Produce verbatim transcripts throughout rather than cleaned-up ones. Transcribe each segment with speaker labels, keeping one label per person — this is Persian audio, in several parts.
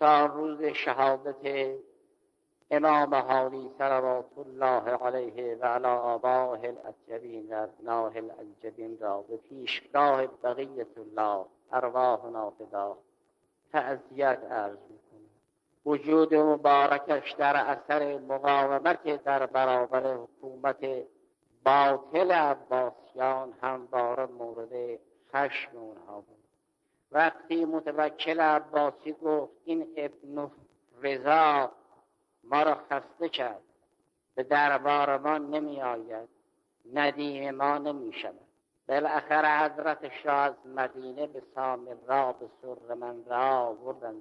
Speaker 1: دوستان، روز شهادت امام هادی صلوات الله علیه و علی آبائه الاطیبین و ابنائه الانجبین را به پیشگاه بقیت الله ارواحنا فدا تعزیت عرض می‌کنم. وجود مبارکش در اثر مقاومت در برابر حکومت باطل عباسیان همواره مورد خشم اونها بود. وقتی متوکل عباسی گفت این ابن رضا ما را خسته کرد، به دربار ما نمی آید، ندیم ما نمی شود، بالاخره حضرت شاه از مدینه به سامرا به سر من را آوردند.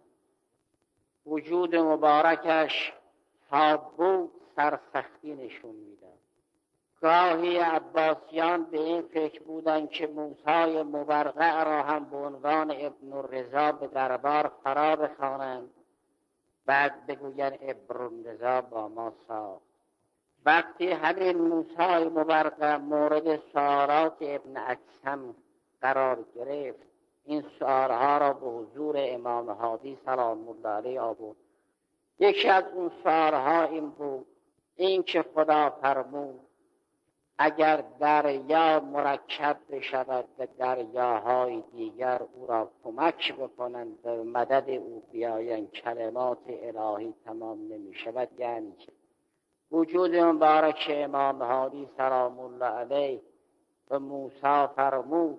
Speaker 1: وجود مبارکش تا بود سرسختی نشون میداد. گاهی عباسیان به این فکر بودند که موسی مبرقع را هم به عنوان ابن رضا به دربار فرا بخوانند، بعد بگویند ابن رضا با ما ساخت. وقتی همین موسی مبرقع مورد سوالات ابن اکثم قرار گرفت، این سوالها را به حضور امام هادی سلام الله علیه آورد. یکی از اون سوالها این بود، این که خدا فرمود اگر دریا مرکب بشود و دریاهای دیگر او را کمک بکنند و مدد او بیایند کلمات الهی تمام نمی شود، یعنی که وجود مبارک امام هادی سلام الله علیه و موسی فرمود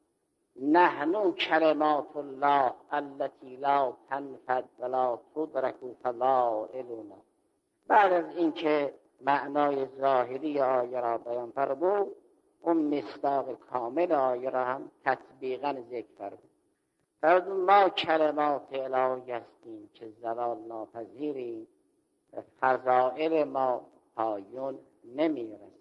Speaker 1: نحن کلمات الله التي لا تنفد ولا تدرک فضائلنا. بعد از اینکه معنای ظاهری آیه را بیان فرمود، اون مصداق کامل آیه را هم تطبیقاً ذکر فرمود. فرمود ما کلمات الهی هستیم که زوال ناپذیریم و فضائل ما پایان نمیرسد.